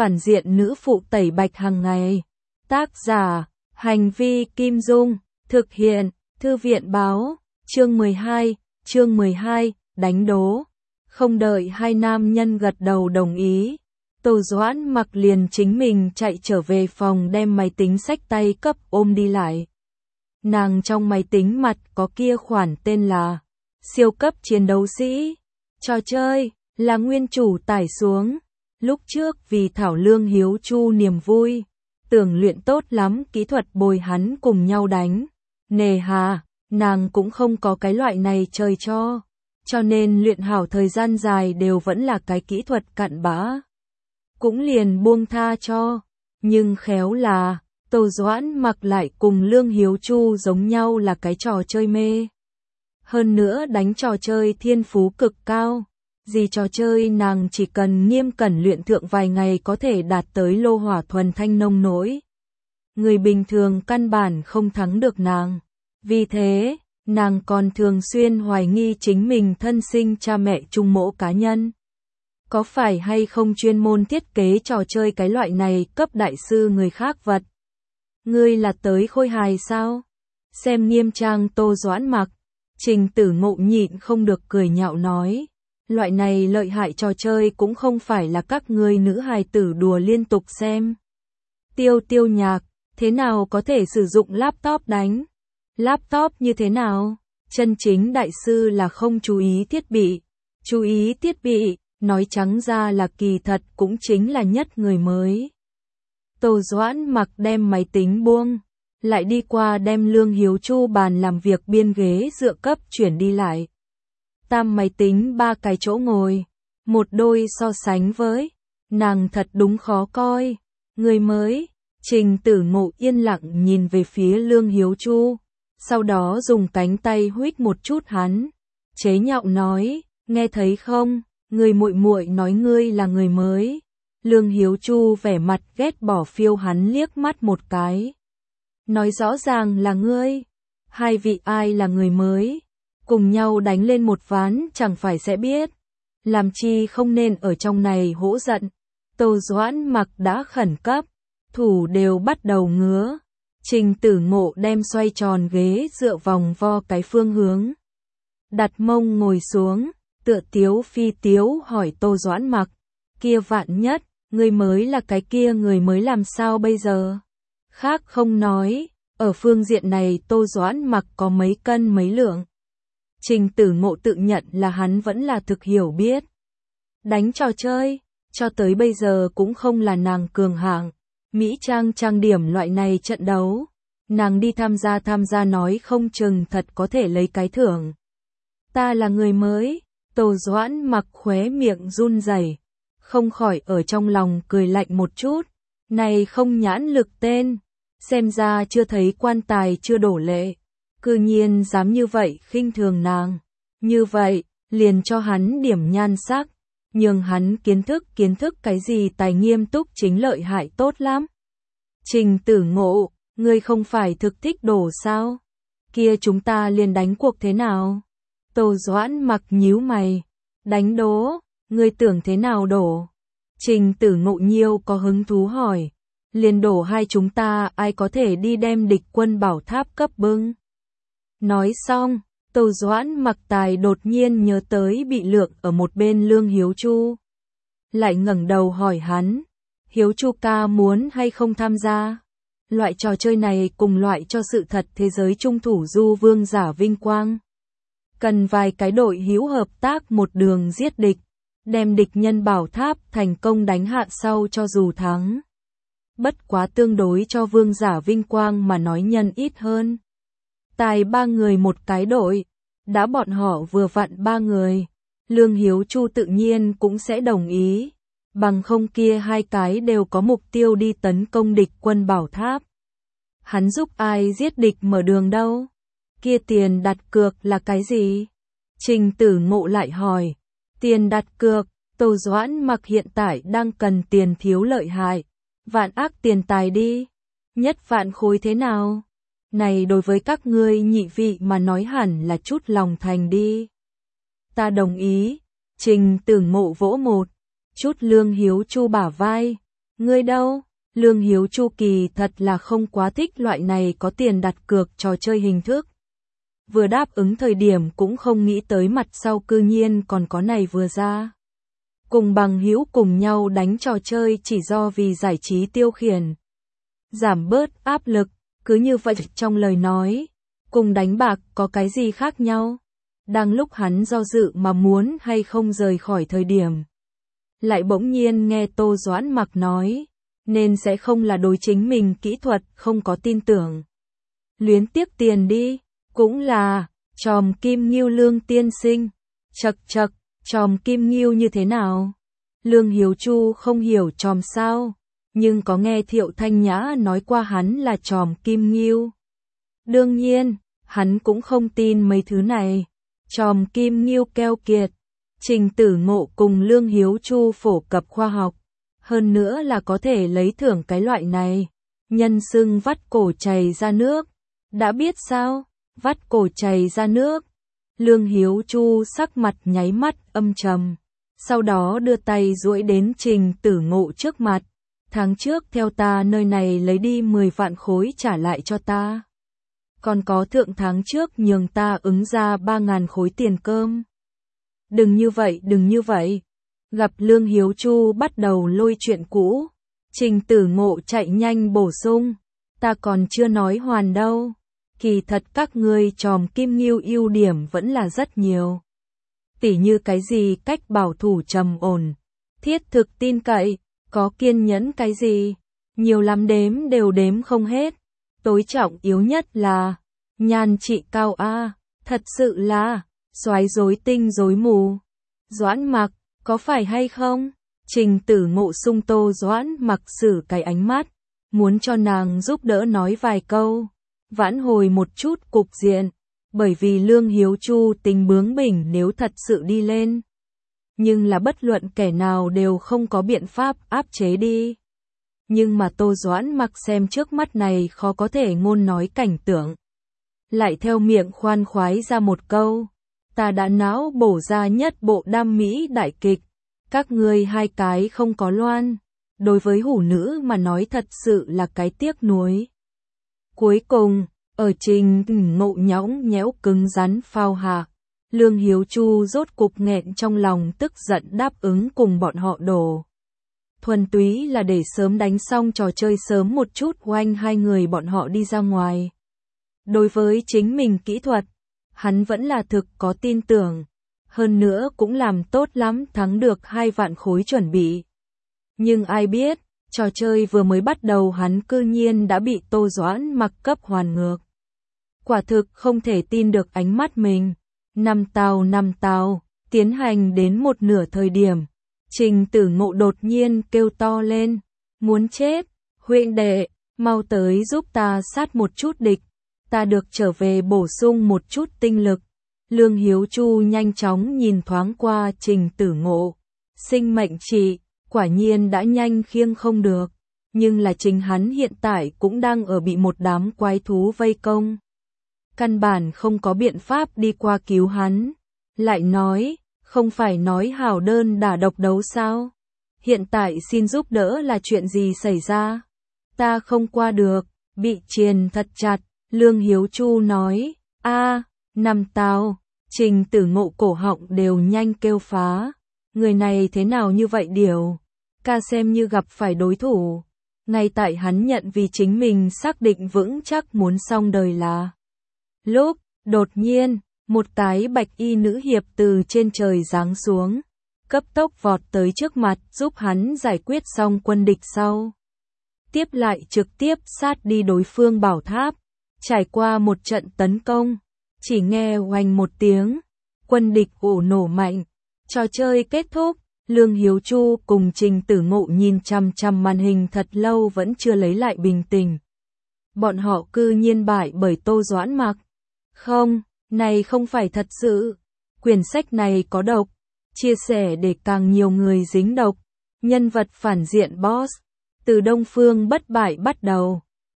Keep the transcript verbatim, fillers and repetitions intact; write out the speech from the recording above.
phản diện nữ phụ tẩy bạch hàng ngày. Tác giả, Hành vi Kim Dung, thực hiện, Thư viện báo, chương mười hai, chương mười hai, đánh đố. Không đợi hai nam nhân gật đầu đồng ý, Tô Doãn Mặc liền chính mình chạy trở về phòng đem máy tính xách tay cấp ôm đi lại. Nàng trong máy tính mặt có kia khoản tên là siêu cấp chiến đấu sĩ. Trò chơi là nguyên chủ tải xuống. Lúc trước vì thảo Lương Hiếu Chu niềm vui, tưởng luyện tốt lắm kỹ thuật bồi hắn cùng nhau đánh. Nề hà, nàng cũng không có cái loại này chơi cho. Cho nên luyện hảo thời gian dài đều vẫn là cái kỹ thuật cặn bã. Cũng liền buông tha cho. Nhưng khéo là, Tô Doãn Mặc lại cùng Lương Hiếu Chu giống nhau là cái trò chơi mê. Hơn nữa đánh trò chơi thiên phú cực cao. Gì trò chơi nàng chỉ cần nghiêm cẩn luyện thượng vài ngày có thể đạt tới lô hỏa thuần thanh nông nỗi. Người bình thường căn bản không thắng được nàng. Vì thế, nàng còn thường xuyên hoài nghi chính mình thân sinh cha mẹ trung mộ cá nhân. Có phải hay không chuyên môn thiết kế trò chơi cái loại này cấp đại sư người khác vật? Ngươi là tới khôi hài sao? Xem nghiêm trang Tô Doãn Mặc, Trình Tử Ngộ nhịn không được cười nhạo nói. Loại này lợi hại trò chơi cũng không phải là các ngươi nữ hài tử đùa liên tục xem. Tiêu tiêu nhạc, thế nào có thể sử dụng laptop đánh? Laptop như thế nào? Chân chính đại sư là không chú ý thiết bị. Chú ý thiết bị, nói trắng ra là kỳ thật cũng chính là nhất người mới. Tô Doãn Mặc đem máy tính buông, lại đi qua đem Lương Hiếu Chu bàn làm việc biên ghế dựa cấp chuyển đi lại. Tam máy tính ba cái chỗ ngồi, một đôi so sánh với, nàng thật đúng khó coi. Người mới, Trình Tử Ngộ yên lặng nhìn về phía Lương Hiếu Chu, sau đó dùng cánh tay huých một chút hắn, chế nhạo nói, nghe thấy không, người muội muội nói ngươi là người mới. Lương Hiếu Chu vẻ mặt ghét bỏ phiêu hắn liếc mắt một cái. Nói rõ ràng là ngươi, hai vị ai là người mới? Cùng nhau đánh lên một ván chẳng phải sẽ biết. Làm chi không nên ở trong này hỗ giận. Tô Doãn Mặc đã khẩn cấp, thủ đều bắt đầu ngứa. Trình Tử Ngộ đem xoay tròn ghế dựa vòng vo cái phương hướng. Đặt mông ngồi xuống, tựa tiếu phi tiếu hỏi Tô Doãn Mặc. Kia vạn nhất, người mới là cái kia người mới làm sao bây giờ? Khác không nói, ở phương diện này Tô Doãn Mặc có mấy cân mấy lượng. Trình Tử Ngộ tự nhận là hắn vẫn là thực hiểu biết. Đánh trò chơi, cho tới bây giờ cũng không là nàng cường hạng. Mỹ trang trang điểm loại này trận đấu, nàng đi tham gia tham gia nói không chừng thật có thể lấy cái thưởng. Ta là người mới, Tô Doãn Mặc khóe miệng run rẩy, không khỏi ở trong lòng cười lạnh một chút. Này không nhãn lực tên, xem ra chưa thấy quan tài chưa đổ lệ. Cư nhiên dám như vậy khinh thường nàng. Như vậy, liền cho hắn điểm nhan sắc, nhường hắn kiến thức kiến thức cái gì tài nghiêm túc chính lợi hại tốt lắm. Trình Tử Ngộ, ngươi không phải thực thích đổ sao? Kia chúng ta liền đánh cuộc thế nào? Tô Doãn Mặc nhíu mày, đánh đố, ngươi tưởng thế nào đổ? Trình Tử Ngộ nhiêu có hứng thú hỏi, liền đổ hai chúng ta ai có thể đi đem địch quân bảo tháp cấp bưng. Nói xong, Tô Doãn Mặc tài đột nhiên nhớ tới bị lượng ở một bên Lương Hiếu Chu. Lại ngẩng đầu hỏi hắn, Hiếu Chu ca muốn hay không tham gia? Loại trò chơi này cùng loại cho sự thật thế giới trung thủ du vương giả vinh quang. Cần vài cái đội hữu hợp tác một đường giết địch, đem địch nhân bảo tháp thành công đánh hạ sau cho dù thắng. Bất quá tương đối cho vương giả vinh quang mà nói nhân ít hơn. Tài ba người một cái đội, đã bọn họ vừa vặn ba người, Lương Hiếu Chu tự nhiên cũng sẽ đồng ý, bằng không kia hai cái đều có mục tiêu đi tấn công địch quân bảo tháp. Hắn giúp ai giết địch mở đường đâu? Kia tiền đặt cược là cái gì? Trình Tử Ngộ lại hỏi, tiền đặt cược, Tô Doãn Mặc hiện tại đang cần tiền thiếu lợi hại, vạn ác tiền tài đi, nhất vạn khối thế nào? Này đối với các ngươi nhị vị mà nói hẳn là chút lòng thành đi. Ta đồng ý. Trình Tử Ngộ vỗ một chút Lương Hiếu Chu bả vai. Ngươi đâu? Lương Hiếu Chu kỳ thật là không quá thích loại này có tiền đặt cược trò chơi hình thức. Vừa đáp ứng thời điểm cũng không nghĩ tới mặt sau cư nhiên còn có này vừa ra. Cùng bằng hữu cùng nhau đánh trò chơi chỉ do vì giải trí tiêu khiển. Giảm bớt áp lực, cứ như vậy trong lời nói. Cùng đánh bạc có cái gì khác nhau? Đang lúc hắn do dự mà muốn hay không rời khỏi thời điểm. Lại bỗng nhiên nghe Tô Doãn Mặc nói, nên sẽ không là đối chính mình kỹ thuật không có tin tưởng. Luyến tiếc tiền đi, cũng là, tròm kim ngưu Lương tiên sinh. Chậc chậc, tròm kim ngưu như thế nào? Lương Hiếu Chu không hiểu tròm sao, nhưng có nghe Thiệu Thanh Nhã nói qua hắn là tròm kim ngưu. Đương nhiên, hắn cũng không tin mấy thứ này. Tròm kim ngưu keo kiệt. Trình Tử Ngộ cùng Lương Hiếu Chu phổ cập khoa học, hơn nữa là có thể lấy thưởng cái loại này. Nhân xưng vắt cổ chảy ra nước. Đã biết sao? Vắt cổ chảy ra nước. Lương Hiếu Chu sắc mặt nháy mắt âm trầm, sau đó đưa tay duỗi đến Trình Tử Ngộ trước mặt. Tháng trước theo ta nơi này lấy đi mười vạn khối trả lại cho ta. Còn có thượng tháng trước nhường ta ứng ra ba ngàn khối tiền cơm. Đừng như vậy, đừng như vậy. Gặp Lương Hiếu Chu bắt đầu lôi chuyện cũ, Trình Tử Ngộ chạy nhanh bổ sung. Ta còn chưa nói hoàn đâu. Kỳ thật các ngươi tròm kim ngưu ưu điểm vẫn là rất nhiều. Tỉ như cái gì cách bảo thủ trầm ổn, thiết thực tin cậy, có kiên nhẫn cái gì. Nhiều lắm đếm đều đếm không hết. Tối trọng yếu nhất là nhan trị cao a, thật sự là soái rối tinh rối mù. Doãn Mặc, có phải hay không? Trình Tử Ngộ sung Tô Doãn Mặc xử cái ánh mắt, muốn cho nàng giúp đỡ nói vài câu, vãn hồi một chút cục diện, bởi vì Lương Hiếu Chu tính bướng bỉnh nếu thật sự đi lên. Nhưng là bất luận kẻ nào đều không có biện pháp áp chế đi. Nhưng mà Tô Doãn Mặc xem trước mắt này khó có thể ngôn nói cảnh tượng. Lại theo miệng khoan khoái ra một câu. Ta đã não bổ ra nhất bộ đam mỹ đại kịch. Các ngươi hai cái không có loan. Đối với hủ nữ mà nói thật sự là cái tiếc nuối. Cuối cùng, ở Trình Ngộ nhõng nhẽo cứng rắn phao hạ, Lương Hiếu Chu rốt cục nghẹn trong lòng tức giận đáp ứng cùng bọn họ đổ. Thuần túy là để sớm đánh xong trò chơi sớm một chút oanh hai người bọn họ đi ra ngoài. Đối với chính mình kỹ thuật, hắn vẫn là thực có tin tưởng. Hơn nữa cũng làm tốt lắm thắng được hai vạn khối chuẩn bị. Nhưng ai biết, trò chơi vừa mới bắt đầu hắn cư nhiên đã bị Tô Doãn Mặc cấp hoàn ngược. Quả thực không thể tin được ánh mắt mình. Năm tàu năm tàu, tiến hành đến một nửa thời điểm. Trình Tử Ngộ đột nhiên kêu to lên. Muốn chết, huynh đệ, mau tới giúp ta sát một chút địch. Ta được trở về bổ sung một chút tinh lực. Lương Hiếu Chu nhanh chóng nhìn thoáng qua Trình Tử Ngộ. Sinh mệnh trị, quả nhiên đã nhanh khiêng không được. Nhưng là chính hắn hiện tại cũng đang ở bị một đám quái thú vây công. Căn bản không có biện pháp đi qua cứu hắn. Lại nói, không phải nói hào đơn đả độc đấu sao? Hiện tại xin giúp đỡ là chuyện gì xảy ra? Ta không qua được, bị triền thật chặt. Lương Hiếu Chu nói, a, nằm tao. Trình Tử Ngộ cổ họng đều nhanh kêu phá. Người này thế nào như vậy điều? Ca xem như gặp phải đối thủ. Ngay tại hắn nhận vì chính mình xác định vững chắc muốn xong đời là. Lúc, đột nhiên, một cái bạch y nữ hiệp từ trên trời giáng xuống. Cấp tốc vọt tới trước mặt giúp hắn giải quyết xong quân địch sau. Tiếp lại trực tiếp sát đi đối phương bảo tháp. Trải qua một trận tấn công. Chỉ nghe oanh một tiếng. Quân địch ổ nổ mạnh. Trò chơi kết thúc. Lương Hiếu Chu cùng Trình Tử Ngộ nhìn chằm chằm màn hình thật lâu vẫn chưa lấy lại bình tĩnh. Bọn họ cư nhiên bại bởi Tô Doãn Mặc. Không, này không phải thật sự. Quyển sách này có độc. Chia sẻ để càng nhiều người dính độc. Nhân vật phản diện boss. Từ Đông Phương bất bại bắt đầu.